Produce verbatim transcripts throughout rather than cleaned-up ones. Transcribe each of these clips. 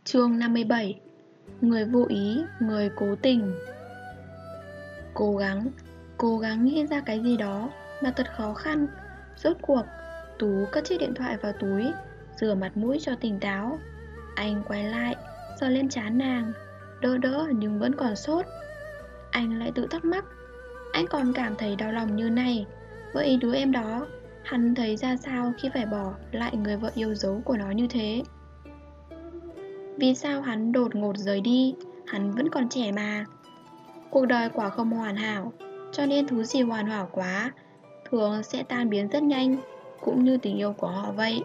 Chương năm mươi bảy. Người vô ý, người cố tình. Cố gắng, cố gắng nghĩ ra cái gì đó mà thật khó khăn. Rốt cuộc, Tú cất chiếc điện thoại vào túi, rửa mặt mũi cho tỉnh táo. Anh quay lại, sờ lên trán nàng, đỡ đỡ nhưng vẫn còn sốt. Anh lại tự thắc mắc, anh còn cảm thấy đau lòng như này. Vậy đứa em đó, hắn thấy ra sao khi phải bỏ lại người vợ yêu dấu của nó như thế? Vì sao hắn đột ngột rời đi? Hắn vẫn còn trẻ mà. Cuộc đời quả không hoàn hảo, cho nên thứ gì hoàn hảo quá thường sẽ tan biến rất nhanh, cũng như tình yêu của họ vậy.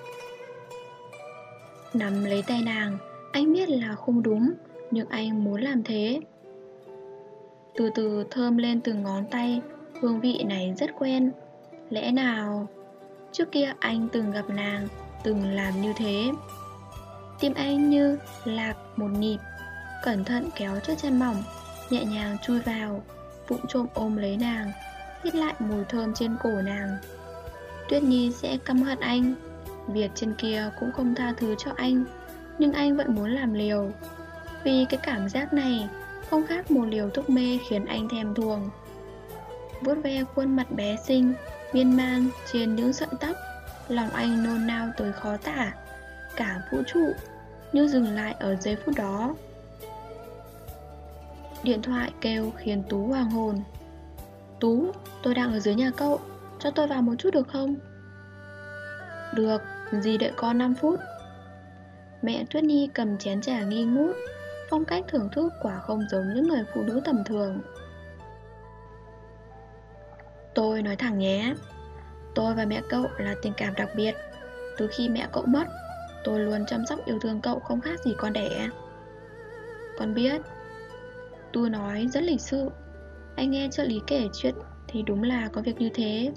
Nắm lấy tay nàng, anh biết là không đúng, nhưng anh muốn làm thế. Từ từ thơm lên từng ngón tay, hương vị này rất quen. Lẽ nào trước kia anh từng gặp nàng, từng làm như thế? Tim anh như lạc một nhịp, cẩn thận kéo chiếc chân mỏng, nhẹ nhàng chui vào, vụng trộm ôm lấy nàng, hít lại mùi thơm trên cổ nàng. Tuyết Nhi sẽ căm hận anh, việc trên kia cũng không tha thứ cho anh, nhưng anh vẫn muốn làm liều. Vì cái cảm giác này không khác một liều thuốc mê khiến anh thèm thuồng. Vuốt ve khuôn mặt bé xinh, miên man trên những sợi tóc, lòng anh nôn nao tới khó tả. Cả vũ trụ như dừng lại ở giây phút đó. Điện thoại kêu khiến Tú hoàng hồn. Tú, tôi đang ở dưới nhà cậu, cho tôi vào một chút được không? Được, dì đợi con năm phút. Mẹ Tuyết Nhi cầm chén trà nghi ngút, phong cách thưởng thức quả không giống những người phụ nữ tầm thường. Tôi nói thẳng nhé, tôi và mẹ cậu là tình cảm đặc biệt. Từ khi mẹ cậu mất, tôi luôn chăm sóc yêu thương cậu không khác gì con đẻ. Con biết. Tôi nói rất lịch sự. Anh nghe trợ lý kể chuyện thì đúng là có việc như thế.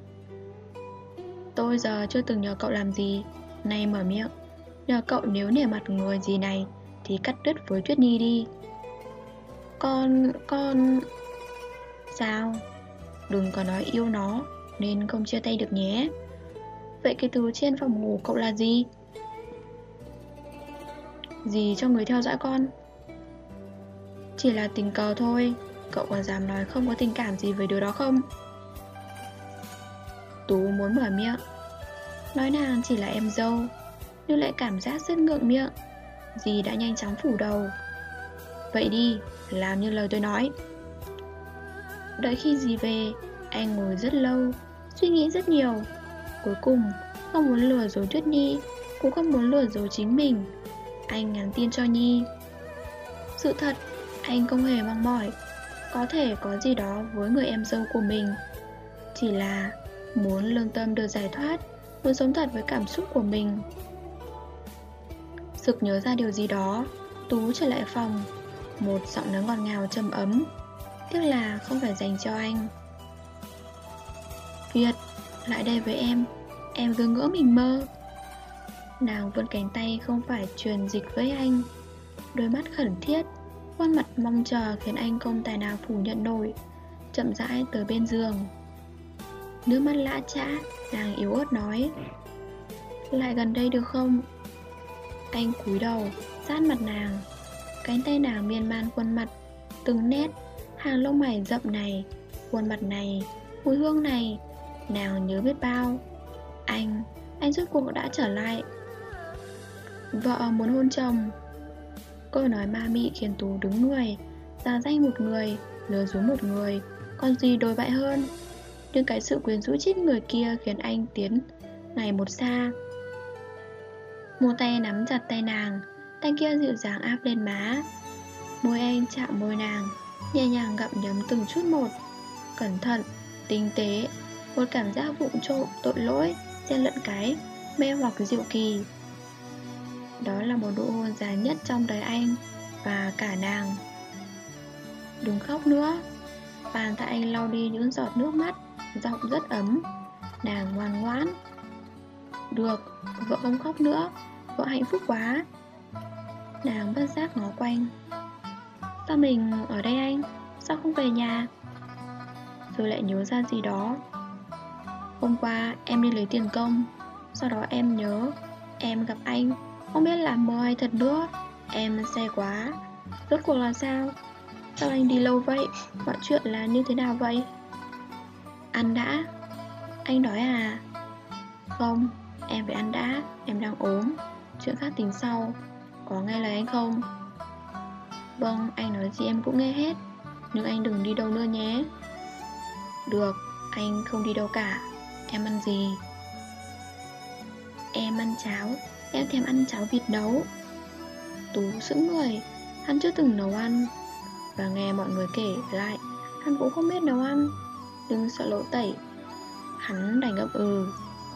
Tôi giờ chưa từng nhờ cậu làm gì, nay mở miệng. Nhờ cậu nếu nể mặt người gì này thì cắt đứt với Tuyết Nhi đi. Con... con... Sao? Đừng có nói yêu nó nên không chia tay được nhé. Vậy cái thứ trên phòng ngủ cậu là gì? Gì cho người theo dõi con? Chỉ là tình cờ thôi. Cậu còn dám nói không có tình cảm gì với đứa đó không? Tú muốn mở miệng, nói nàng chỉ là em dâu, nhưng lại cảm giác rất ngượng miệng. Dì đã nhanh chóng phủ đầu. Vậy đi, làm như lời tôi nói. Đợi khi dì về, anh ngồi rất lâu, suy nghĩ rất nhiều. Cuối cùng, không muốn lừa dối Tuyết Nhi, cũng không muốn lừa dối chính mình. Anh nhắn tin cho Nhi. Sự thật, anh không hề mong mỏi có thể có gì đó với người em dâu của mình. Chỉ là muốn lương tâm được giải thoát, muốn sống thật với cảm xúc của mình. Sực nhớ ra điều gì đó, Tú trở lại phòng. Một giọng nói ngọt ngào trầm ấm, tiếc là không phải dành cho anh. Việt, lại đây với em. Em cứ ngỡ mình mơ. Nàng vươn cánh tay không phải truyền dịch với anh, đôi mắt khẩn thiết, khuôn mặt mong chờ khiến anh không tài nào phủ nhận nổi. Chậm rãi tới bên giường. Nước mắt lã chã, nàng yếu ớt nói. Lại gần đây được không? Anh cúi đầu, sát mặt nàng. Cánh tay nàng miên man khuôn mặt, từng nét, hàng lông mày rậm này, khuôn mặt này, mùi hương này, nàng nhớ biết bao. Anh, anh rốt cuộc đã trở lại. Vợ muốn hôn chồng. Câu nói ma mị khiến Tú đứng người, giả danh một người, lừa dối một người, còn gì đồi bại hơn. Nhưng cái sự quyến rũ chết người kia khiến anh tiến ngày một xa. Một tay nắm chặt tay nàng, tay kia dịu dàng áp lên má. Môi anh chạm môi nàng, nhẹ nhàng gặm nhấm từng chút một, cẩn thận, tinh tế. Một cảm giác vụng trộm, tội lỗi, xen lẫn cái mê hoặc diệu kỳ. Đó là một nụ hôn dài nhất trong đời anh và cả nàng. Đừng khóc nữa. Bàn tay anh lau đi những giọt nước mắt, giọng rất ấm. Nàng ngoan ngoãn. Được, vợ không khóc nữa, vợ hạnh phúc quá. Nàng bất giác ngó quanh. Sao mình ở đây anh? Sao không về nhà? Rồi lại nhớ ra gì đó. Hôm qua em đi lấy tiền công, sau đó em nhớ em gặp anh, Không biết là mơ hay thật nữa. Em say quá. Rốt cuộc là sao? Sao anh đi lâu vậy? Mọi chuyện là như thế nào vậy? Ăn đã. Anh đói à? Không, em phải ăn đã. Em đang ốm. Chuyện khác tính sau. Có nghe lời anh không? Vâng, anh nói gì em cũng nghe hết. Nhưng anh đừng đi đâu nữa nhé. Được, anh không đi đâu cả. Em ăn gì? Em ăn cháo. Em thèm ăn cháo vịt nấu. Tú sững người. Hắn chưa từng nấu ăn. Và nghe mọi người kể lại, hắn cũng không biết nấu ăn. Nhưng sợ lỗ tẩy, hắn đành ậm ừ.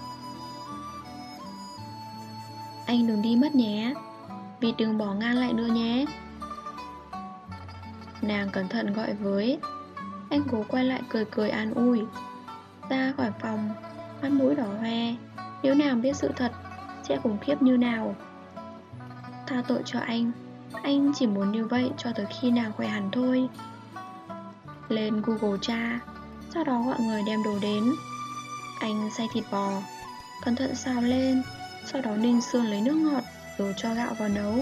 Anh đừng đi mất nhé. Vịt đừng bỏ ngang lại nữa nhé. Nàng cẩn thận gọi với. Anh cố quay lại cười cười an ủi. Ra khỏi phòng, mắt mũi đỏ hoe. Nếu nàng biết sự thật sẽ khủng khiếp như nào. Tha tội cho anh. Anh chỉ muốn như vậy cho tới khi nàng khỏe hẳn thôi. Lên Google tra. Sau đó gọi người đem đồ đến. Anh xay thịt bò, cẩn thận xào lên. Sau đó ninh xương lấy nước ngọt, rồi cho gạo vào nấu.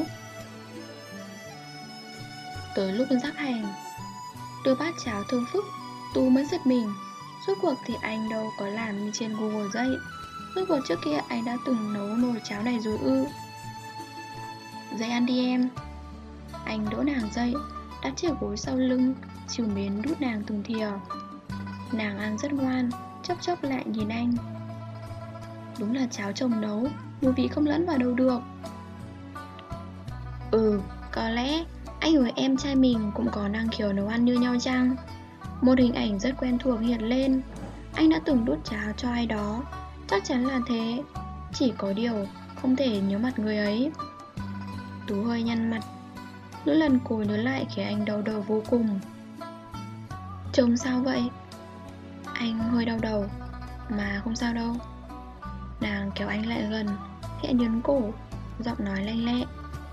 Tới lúc rắc hành, đưa bát cháo thơm phức, Tú mới giật mình. Rốt cuộc thì anh đâu có làm như trên Google dạy. Rốt cuộc trước kia anh đã từng nấu nồi cháo này rồi ư? Dậy ăn đi em. Anh đỡ nàng dậy, đặt chiếc gối sau lưng, trìu mến đút nàng từng thìa. Nàng ăn rất ngoan, chốc chốc lại nhìn anh. Đúng là cháo chồng nấu, mùi vị không lẫn vào đâu được. Ừ, có lẽ anh với em trai mình cũng có năng khiếu nấu ăn như nhau chăng? Một hình ảnh rất quen thuộc hiện lên. Anh đã từng đút cháo cho ai đó. Chắc chắn là thế. Chỉ có điều không thể nhớ mặt người ấy. Tú hơi nhăn mặt. Những lần cô nhớ lại khiến anh đau đầu vô cùng. Trông sao vậy? Anh hơi đau đầu. Mà không sao đâu. Nàng kéo anh lại gần, khẽ nhấn cổ, giọng nói lanh lẹ.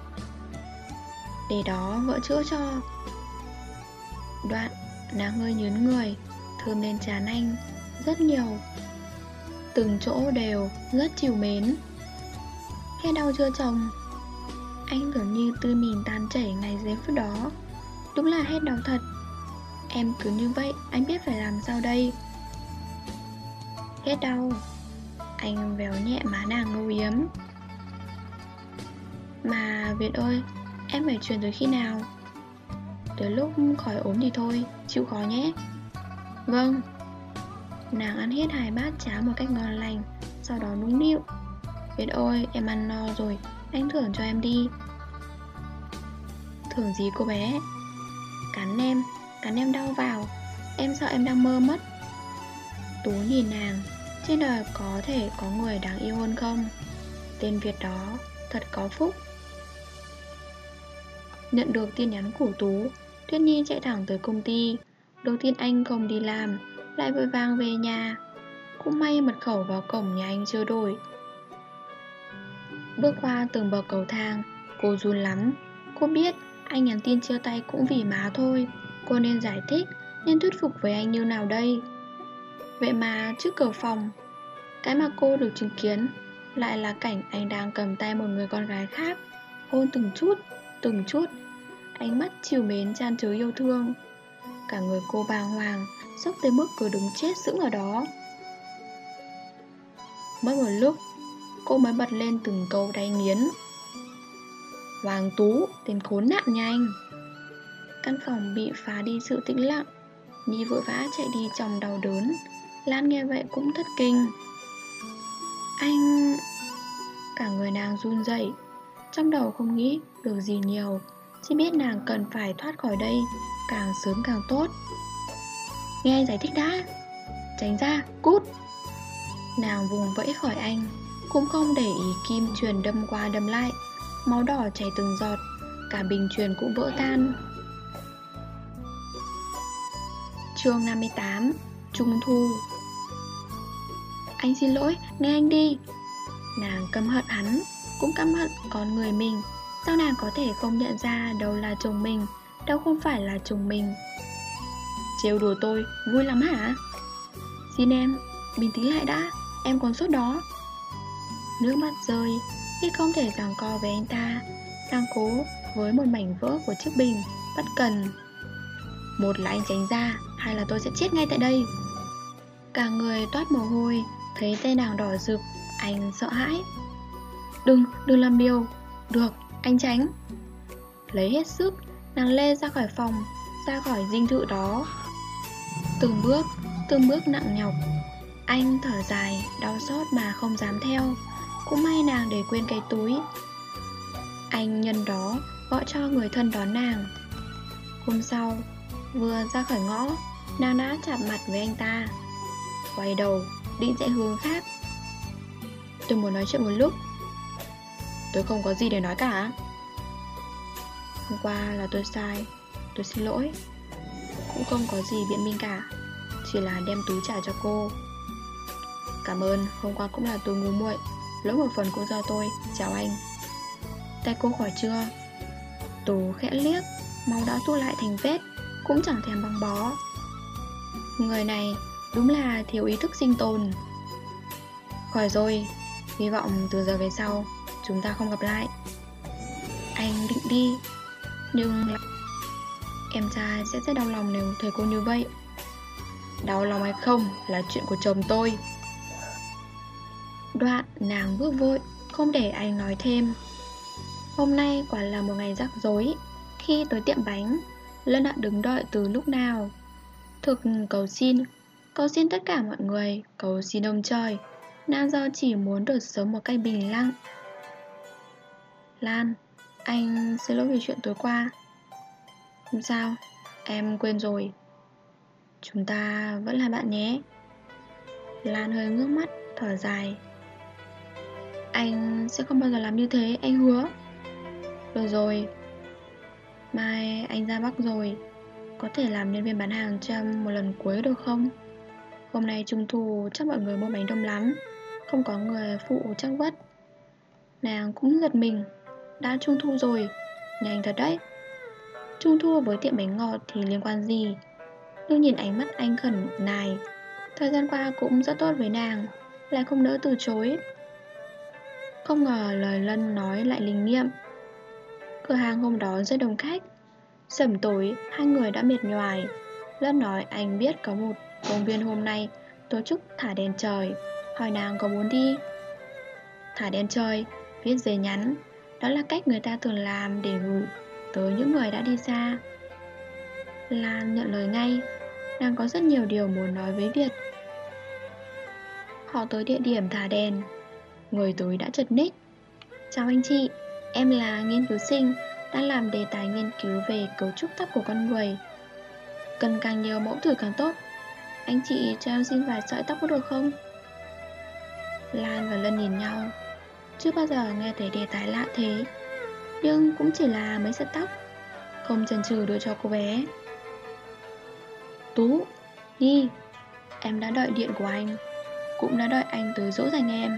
Để đó vợ chữa cho. Đoạn nàng hơi nhớn người, thơm lên trán anh rất nhiều. Từng chỗ đều rất trìu mến. Hết đau chưa chồng? Anh tưởng như tươi mìn tan chảy ngay giây phút đó. Đúng là hết đau thật. Em cứ như vậy, anh biết phải làm sao đây? Hết đau. Anh véo nhẹ má nàng ngâu yếm. Mà Việt ơi, em phải truyền tới khi nào? Tới lúc khỏi ốm thì thôi, chịu khó nhé. Vâng. Nàng ăn hết hai bát cháo một cách ngon lành, sau đó nũng nịu. Việt ơi, em ăn no rồi, anh thưởng cho em đi. Thưởng gì cô bé? Cắn em, cắn em đau vào. Em sợ em đang mơ mất. Tú nhìn nàng. Trên đời có thể có người đáng yêu hơn không? Tên Việt đó thật có phúc. Nhận được tin nhắn của Tú, Tuyết Nhi chạy thẳng tới công ty. Đầu tiên anh không đi làm, lại vội vàng về nhà. Cũng may mật khẩu vào cổng nhà anh chưa đổi. Bước qua từng bậc cầu thang, cô run lắm. Cô biết anh nhắn tin chia tay cũng vì má thôi. Cô nên giải thích, nên thuyết phục với anh như nào đây? Vậy mà trước cửa phòng, cái mà cô được chứng kiến lại là cảnh anh đang cầm tay một người con gái khác, hôn từng chút, từng chút. Ánh mắt trìu mến chan chứa yêu thương. Cả người cô bàng hoàng, sốc tới mức cứ đứng chết sững ở đó. Mất một lúc, cô mới bật lên từng câu đay nghiến. Hoàng Tú, tên khốn nạn nha anh. Căn phòng bị phá đi sự tĩnh lặng. Nhi vội vã chạy đi trong đau đớn. Lan nghe vậy cũng thất kinh. Anh... Cả người nàng run rẩy, trong đầu không nghĩ được gì nhiều, chỉ biết nàng cần phải thoát khỏi đây, càng sớm càng tốt. Nghe anh giải thích đã. Tránh ra, cút. Nàng vùng vẫy khỏi anh, cũng không để ý kim truyền đâm qua đâm lại. Máu đỏ chảy từng giọt, cả bình truyền cũng vỡ tan. Chương năm mươi tám. Trung thu. Anh xin lỗi, nghe anh đi. Nàng căm hận hắn, cũng căm hận con người mình. Sao nàng có thể không nhận ra đâu là chồng mình, đâu không phải là chồng mình? Trêu đùa tôi, vui lắm hả? Xin em, bình tĩnh lại đã, em còn sốt đó. Nước mắt rơi, Khi không thể giằng co với anh ta, đang cố với một mảnh vỡ của chiếc bình bất cần. Một là anh tránh ra, hai là tôi sẽ chết ngay tại đây. Cả người toát mồ hôi, thấy tay nàng đỏ rực, anh sợ hãi. Đừng, đừng làm điều. Được, anh tránh. Lấy hết sức, nàng lê ra khỏi phòng, ra khỏi dinh thự đó. Từng bước, từng bước nặng nhọc. Anh thở dài, đau xót mà không dám theo. Cũng may nàng để quên cái túi. Anh nhân đó gọi cho người thân đón nàng. Hôm sau, vừa ra khỏi ngõ, nàng đã chạm mặt với anh ta. Quay đầu, định rẽ hướng khác. Tôi muốn nói chuyện một lúc. Tôi không có gì để nói cả. Hôm qua là tôi sai, tôi xin lỗi. Cũng không có gì biện minh cả, chỉ là đem túi trả cho cô. Cảm ơn, hôm qua cũng là tôi ngu muội, lỗi một phần cũng do tôi. Chào anh. Tay cô khỏi chưa? Tú khẽ liếc, máu đã tụ lại thành vết, cũng chẳng thèm băng bó. Người này đúng là thiếu ý thức sinh tồn. Khỏi rồi, hy vọng từ giờ về sau chúng ta không gặp lại. Anh định đi, nhưng em trai sẽ rất đau lòng nếu thấy cô như vậy. Đau lòng hay không là chuyện của chồng tôi. Đoạn nàng bước vội, không để anh nói thêm. Hôm nay quả là một ngày rắc rối. Khi tới tiệm bánh, Lân đã đứng đợi từ lúc nào. Thực cầu xin, cầu xin tất cả mọi người, cầu xin ông trời. Nàng giờ chỉ muốn được sống một cách bình lặng. Lan, anh xin lỗi vì chuyện tối qua. Không sao, em quên rồi. Chúng ta vẫn là bạn nhé. Lan hơi ngước mắt, thở dài. Anh sẽ không bao giờ làm như thế, anh hứa. Được rồi, mai anh ra Bắc rồi, có thể làm nhân viên bán hàng cho em một lần cuối được không? Hôm nay trung thu chắc mọi người mua bánh đông lắm, không có người phụ chắc vất. Nàng cũng giật mình. Đã trung thu rồi, nhanh thật đấy. Trung thu với tiệm bánh ngọt thì liên quan gì? Nhưng nhìn ánh mắt anh khẩn nài, thời gian qua cũng rất tốt với nàng, lại không nỡ từ chối. Không ngờ lời Lân nói lại linh nghiệm. Cửa hàng hôm đó rất đông khách. Sẩm tối, hai người đã mệt nhoài. Lân nói anh biết có một công viên hôm nay tổ chức thả đèn trời, hỏi nàng có muốn đi. Thả đèn trời, viết giấy nhắn, đó là cách người ta thường làm để gửi tới những người đã đi xa. Lan nhận lời ngay. Nàng có rất nhiều điều muốn nói với Việt. Họ tới địa điểm thả đèn. Người tới đã chật ních. Chào anh chị, em là nghiên cứu sinh, đang làm đề tài nghiên cứu về cấu trúc tóc của con người. Cần càng nhiều mẫu thử càng tốt. Anh chị cho em xin vài sợi tóc có được không? Lan và Lân nhìn nhau. Chưa bao giờ nghe thấy đề tài lạ thế, nhưng cũng chỉ là mấy sợi tóc. Không chần chừ đưa cho cô bé. Tú, đi. Em đã đợi điện của anh, cũng đã đợi anh tới dỗ dành em.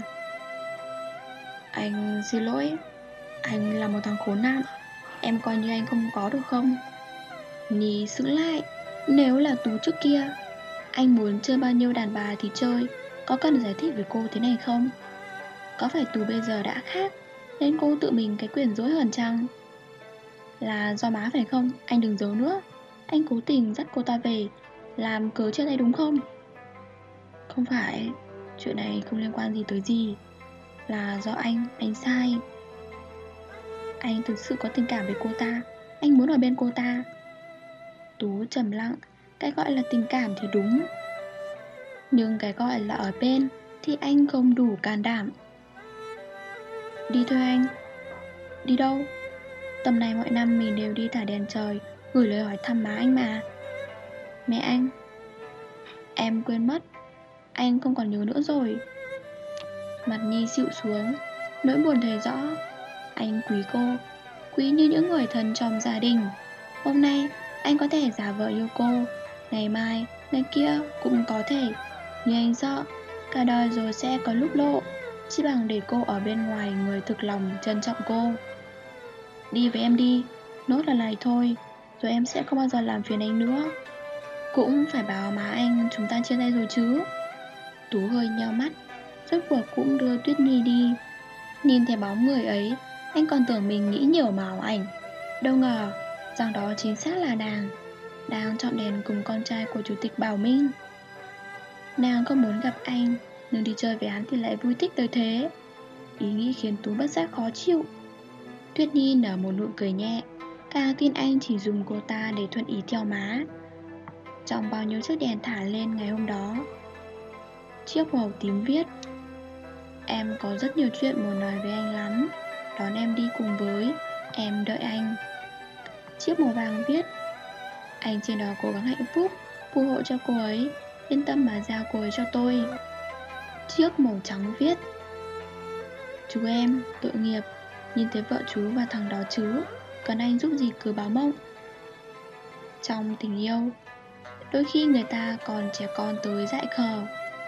Anh xin lỗi. Anh là một thằng khốn nạn, em coi như anh không có được không? Nhi sững lại. Nếu là Tú trước kia, anh muốn chơi bao nhiêu đàn bà thì chơi, có cần giải thích với cô thế này không? Có phải Tú bây giờ đã khác nên cô tự mình cái quyền dối hờn chăng? Là do má phải không? Anh đừng giấu nữa. Anh cố tình dắt cô ta về làm cớ chưa thấy đúng không? Không phải, chuyện này không liên quan gì tới gì. Là do anh, anh sai. Anh thực sự có tình cảm với cô ta, anh muốn ở bên cô ta. Tú trầm lặng. Cái gọi là tình cảm thì đúng, nhưng cái gọi là ở bên thì anh không đủ can đảm. Đi thôi anh. Đi đâu? Tầm này mọi năm mình đều đi thả đèn trời, gửi lời hỏi thăm má anh mà. Mẹ anh. Em quên mất, anh không còn nhớ nữa rồi. Mặt Nhi xịu xuống, nỗi buồn thấy rõ. Anh quý cô, quý như những người thân trong gia đình. Hôm nay anh có thể giả vờ yêu cô, ngày mai, ngày kia cũng có thể. Nhưng anh sợ cả đời rồi sẽ có lúc lộ, chỉ bằng để cô ở bên ngoài người thực lòng trân trọng cô. Đi với em đi, nốt lần này thôi, rồi em sẽ không bao giờ làm phiền anh nữa. Cũng phải bảo má anh chúng ta chia tay rồi chứ. Tú hơi nheo mắt, rốt cuộc cũng đưa Tuyết Nhi đi. Nhìn thấy bóng người ấy, anh còn tưởng mình nghĩ nhiều mà ảo ảnh. Đâu ngờ rằng đó chính xác là nàng, đang trọn đèn cùng con trai của chủ tịch Bảo Minh. Nàng không muốn gặp anh, nhưng đi chơi với hắn thì lại vui thích tới thế. Ý nghĩ khiến Tú bất giác khó chịu. Tuyết Nhi nở một nụ cười nhẹ, càng tin anh chỉ dùng cô ta để thuận ý theo má. Trong bao nhiêu chiếc đèn thả lên ngày hôm đó, chiếc màu tím viết: em có rất nhiều chuyện muốn nói với anh lắm, đón em đi cùng với, em đợi anh. Chiếc màu vàng viết: anh trên đó cố gắng hạnh phúc, phù hộ cho cô ấy, yên tâm mà giao cô ấy cho tôi. Chiếc màu trắng viết: chú em, tội nghiệp, nhìn thấy vợ chú và thằng đó chứ, cần anh giúp gì cứ báo mộng. Trong tình yêu, đôi khi người ta còn trẻ con tới dại khờ.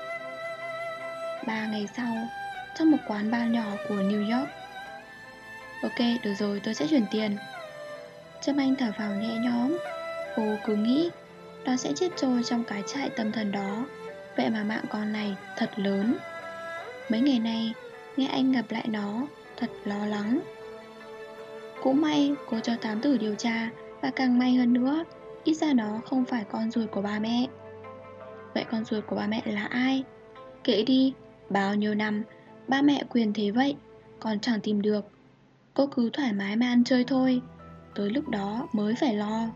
Ba ngày sau, trong một quán bar nhỏ của New York. Ok, được rồi, tôi sẽ chuyển tiền. Trâm Anh thở phào nhẹ nhõm. Cô cứ nghĩ nó sẽ chết trôi trong cái trại tâm thần đó. Vậy mà mạng con này thật lớn. Mấy ngày nay, nghe anh gặp lại nó, thật lo lắng. Cũng may cô cho thám tử điều tra, và càng may hơn nữa, ít ra nó không phải con ruột của ba mẹ. Vậy con ruột của ba mẹ là ai? Kệ đi, bao nhiêu năm ba mẹ quyền thế vậy, còn chẳng tìm được. Cô cứ thoải mái mà ăn chơi thôi, tới lúc đó mới phải lo.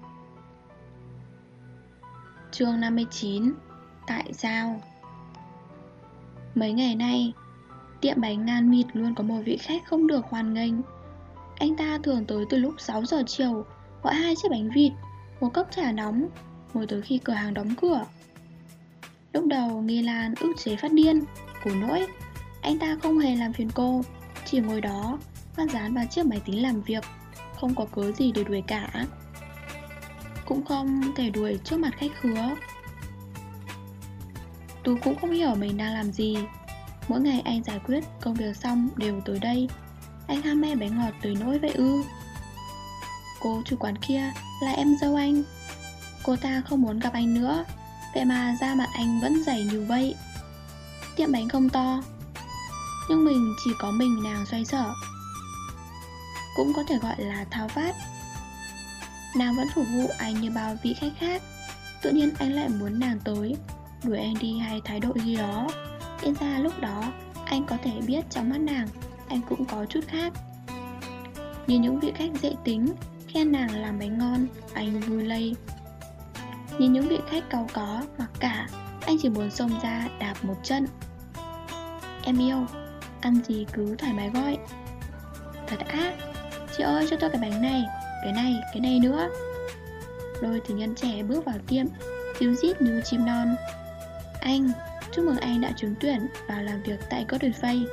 Chương năm mươi chín. Tại sao? Mấy ngày nay, tiệm bánh Nan Mịt luôn có một vị khách không được hoan nghênh. Anh ta thường tới từ lúc sáu giờ chiều, gọi hai chiếc bánh vịt, một cốc trà nóng, ngồi tới khi cửa hàng đóng cửa. Lúc đầu Nghi Lan ức chế phát điên, khổ nỗi anh ta không hề làm phiền cô, chỉ ngồi đó phát dán vào chiếc máy tính làm việc, không có cớ gì để đuổi cả. Cũng không thể đuổi trước mặt khách khứa. Tú cũng không hiểu mình đang làm gì. Mỗi ngày anh giải quyết công việc xong đều tới đây. Anh ham mê bánh ngọt tới nỗi vậy ư? Cô chủ quán kia là em dâu anh. Cô ta không muốn gặp anh nữa, vậy mà da mặt anh vẫn dày như vậy. Tiệm bánh không to, nhưng mình chỉ có mình nàng xoay sở, cũng có thể gọi là tháo vát. Nàng vẫn phục vụ anh như bao vị khách khác. Tự nhiên anh lại muốn nàng tới, đuổi anh đi hay thái độ gì đó. Yên ra lúc đó anh có thể biết trong mắt nàng anh cũng có chút khác. Như những vị khách dễ tính khen nàng làm bánh ngon, anh vui lây. Như những vị khách cau có mặc cả, anh chỉ muốn xông ra đạp một chân. Em yêu, ăn gì cứ thoải mái gọi. Thật ác, chị ơi cho tôi cái bánh này, cái này, cái này nữa. Đôi tình nhân trẻ bước vào tiệm, ríu rít như chim non. Anh, chúc mừng anh đã trúng tuyển vào làm việc tại Godfrey.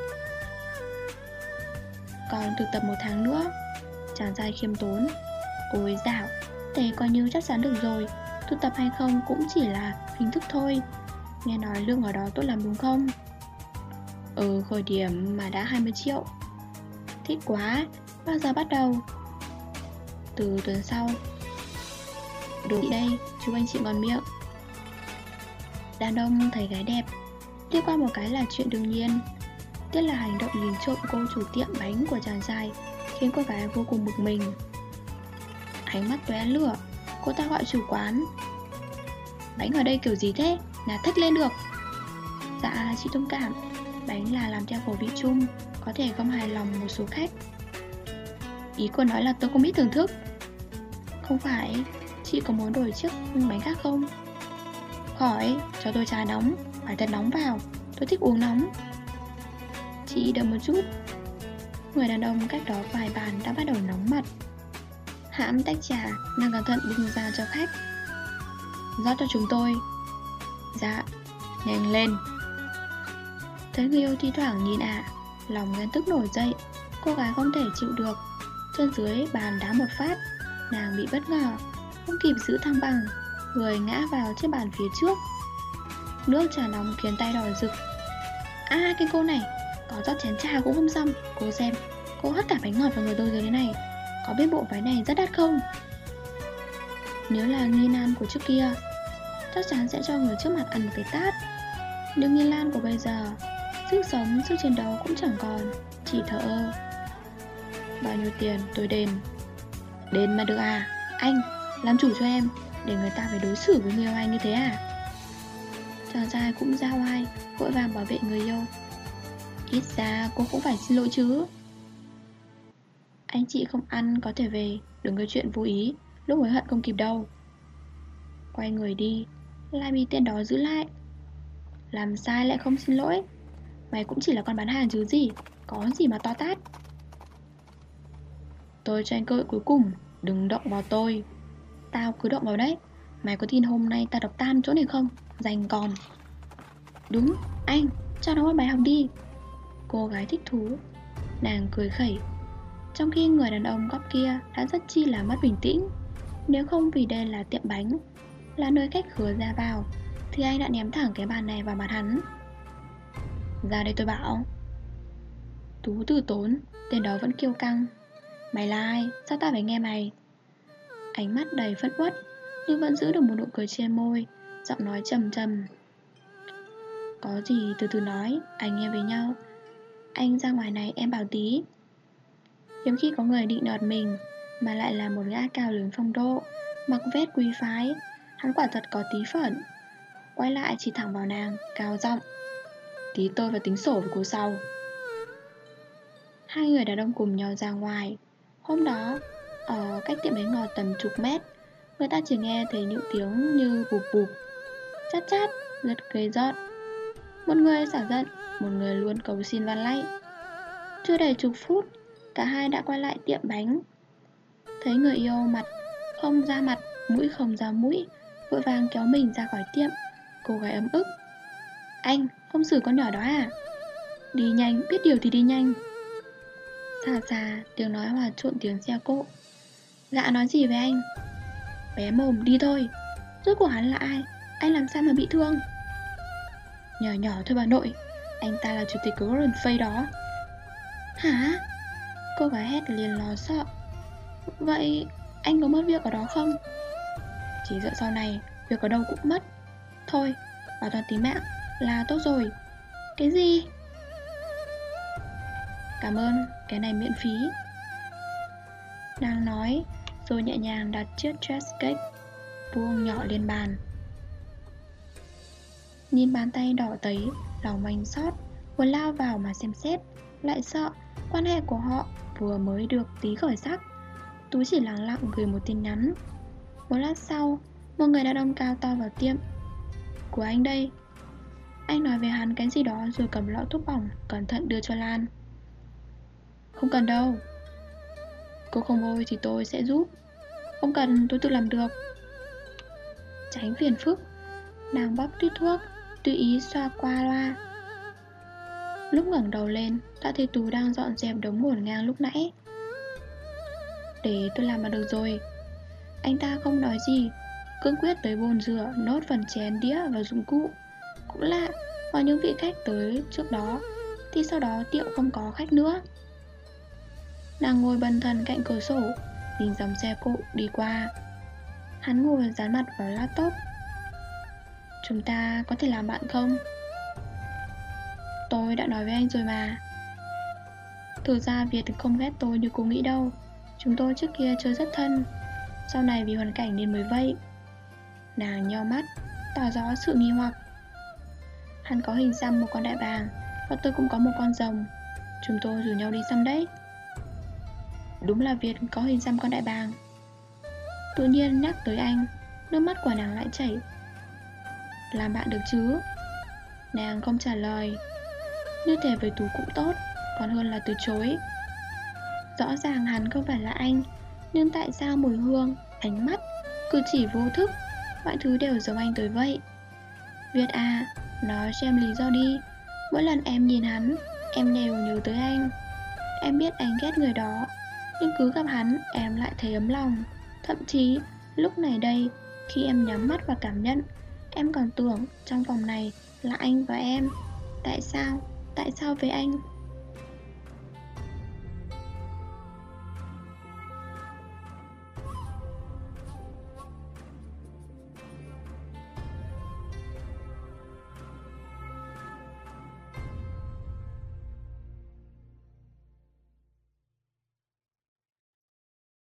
Còn thực tập một tháng nữa. Chàng trai khiêm tốn. Ôi dạo, thế coi như chắc chắn được rồi. Thực tập hay không cũng chỉ là hình thức thôi. Nghe nói lương ở đó tốt lắm đúng không? Ừ, khởi điểm mà đã hai mươi triệu. Thích quá, bao giờ bắt đầu? Từ tuần sau. Được đây, chúc anh chị ngon miệng. Đàn ông thấy gái đẹp, liếc qua một cái là chuyện đương nhiên. Tiếc là hành động nhìn trộm cô chủ tiệm bánh của chàng trai khiến cô gái vô cùng bực mình. Ánh mắt tóe lửa, cô ta gọi chủ quán. Bánh ở đây kiểu gì thế, là thích lên được. Dạ, chị thông cảm, bánh là làm theo khẩu vị chung, có thể không hài lòng một số khách. Ý cô nói là tôi không biết thưởng thức. Không phải, chị có muốn đổi chiếc bánh khác không? Khỏi, cho tôi trà nóng, phải thật nóng vào, tôi thích uống nóng. Chị đợi một chút. Người đàn ông cách đó vài bàn đã bắt đầu nóng mặt. Hãm tách trà, nàng cẩn thận bưng ra cho khách. Rót cho chúng tôi. Dạ, nhanh lên. Thấy người yêu thi thoảng nhìn ạ, à, lòng ghen tức nổi dậy. Cô gái không thể chịu được. Chân dưới bàn đá một phát, nàng bị bất ngờ, không kịp giữ thăng bằng, người ngã vào chiếc bàn phía trước. Nước trà nóng khiến tay đỏ rực. À, cái cô này, có rót chén trà cũng không xong. Cô xem, cô hất cả bánh ngọt vào người tôi dưới thế này. Có biết bộ váy này rất đắt không? Nếu là Nghi Lan của trước kia, chắc chắn sẽ cho người trước mặt ăn một cái tát. Nhưng Nghi Lan của bây giờ, sức sống, sức chiến đấu cũng chẳng còn, chỉ thở ơ. Bao nhiêu tiền tôi đền. Đền mà được à? Anh, làm chủ cho em, để người ta phải đối xử với người yêu anh như thế à? Chàng trai cũng ra oai, vội vàng bảo vệ người yêu. Ít ra cô cũng phải xin lỗi chứ. Anh chị không ăn có thể về, đừng có chuyện vô ý, lúc hối hận không kịp đâu. Quay người đi, lại bị tên đó giữ lại. Làm sai lại không xin lỗi. Mày cũng chỉ là con bán hàng chứ gì, có gì mà to tát. Tôi cho anh cơ hội cuối cùng, đừng động vào tôi. Tao cứ động vào đấy. Mày có tin hôm nay tao đập tan chỗ này không? Dành còn. Đúng, anh, cho nó một bài học đi. Cô gái thích thú. Nàng cười khẩy. Trong khi người đàn ông góc kia đã rất chi là mất bình tĩnh. Nếu không vì đây là tiệm bánh, là nơi khách khứa ra vào, thì anh đã ném thẳng cái bàn này vào mặt hắn. Ra đây tôi bảo. Tú từ tốn, tên đó vẫn kiêu căng. Mày là ai? Sao tao phải nghe mày? Ánh mắt đầy phẫn uất, nhưng vẫn giữ được một nụ cười trên môi, giọng nói trầm trầm. Có gì từ từ nói, anh em với nhau. Anh ra ngoài này em bảo tí. Hiếm khi có người định nọt mình, mà lại là một gã cao lớn phong độ, mặc vest quý phái. Hắn quả thật có tí phởn. Quay lại chỉ thẳng vào nàng, cao giọng. Tí tôi phải tính sổ với cô sau. Hai người đàn ông cùng nhau ra ngoài. Hôm đó, ở cách tiệm bánh ngọt tầm chục mét, người ta chỉ nghe thấy những tiếng như bụp bụp, chát chát, giật gây giọt. Một người xả giận, một người luôn cầu xin van lạy. Chưa đầy chục phút, cả hai đã quay lại tiệm bánh. Thấy người yêu mặt không ra mặt, mũi không ra mũi, vội vàng kéo mình ra khỏi tiệm. Cô gái ấm ức. Anh, không xử con nhỏ đó à? Đi nhanh, biết điều thì đi nhanh. Xa xa, tiếng nói hòa trộn tiếng xe cộ. Gã nói gì với anh? Bé mồm, đi thôi. Rốt cuộc hắn là ai? Anh làm sao mà bị thương? Nhỏ nhỏ thôi bà nội, anh ta là chủ tịch của Golden Face đó. Hả? Cô gái hét liền lo sợ. Vậy anh có mất việc ở đó không? Chỉ sợ sau này việc ở đâu cũng mất. Thôi, bảo toàn tính mạng là tốt rồi. Cái gì? Cảm ơn, cái này miễn phí. Nàng nói, rồi nhẹ nhàng đặt chiếc dress cake vuông nhỏ lên bàn. Nhìn bàn tay đỏ tấy, lòng mình xót, muốn lao vào mà xem xét, lại sợ quan hệ của họ vừa mới được tí khởi sắc. Tú chỉ lặng lặng gửi một tin nhắn. Một lát sau, một người đàn ông cao to vào tiệm. Của anh đây. Anh nói với hắn cái gì đó rồi cầm lọ thuốc bỏng, cẩn thận đưa cho Lan. Không cần đâu. Cô không vui thì tôi sẽ giúp. Không cần, tôi tự làm được. Tránh phiền phức, nàng bóp tít thuốc, tùy ý xoa qua loa. Lúc ngẩng đầu lên, đã thấy Tú đang dọn dẹp đống ngổn ngang lúc nãy. Để tôi làm mà được rồi. Anh ta không nói gì, cương quyết tới bồn rửa nốt phần chén đĩa và dụng cụ. Cũng lạ, có những vị khách tới trước đó thì sau đó tiệm không có khách nữa. Nàng ngồi bần thần cạnh cửa sổ, nhìn dòng xe cộ đi qua. Hắn ngồi dán mặt vào laptop. Chúng ta có thể làm bạn không? Tôi đã nói với anh rồi mà. Thực ra Việt không ghét tôi như cô nghĩ đâu. Chúng tôi trước kia chơi rất thân, sau này vì hoàn cảnh nên mới vậy. Nàng nheo mắt, tỏ rõ sự nghi hoặc. Hắn có hình xăm một con đại bàng, và tôi cũng có một con rồng. Chúng tôi rủ nhau đi xăm đấy. Đúng là Việt có hình xăm con đại bàng. Tự nhiên nhắc tới anh, nước mắt của nàng lại chảy. Làm bạn được chứ? Nàng không trả lời. Như thể với Tú cũng tốt, còn hơn là từ chối. Rõ ràng hắn không phải là anh, nhưng tại sao mùi hương, ánh mắt, cử chỉ vô thức, mọi thứ đều giống anh tới vậy? Việt à, nói cho em lý do đi. Mỗi lần em nhìn hắn, em đều nhớ tới anh. Em biết anh ghét người đó, nhưng cứ gặp hắn em lại thấy ấm lòng. Thậm chí lúc này đây, khi em nhắm mắt và cảm nhận, em còn tưởng trong phòng này là anh và em. Tại sao? Tại sao với anh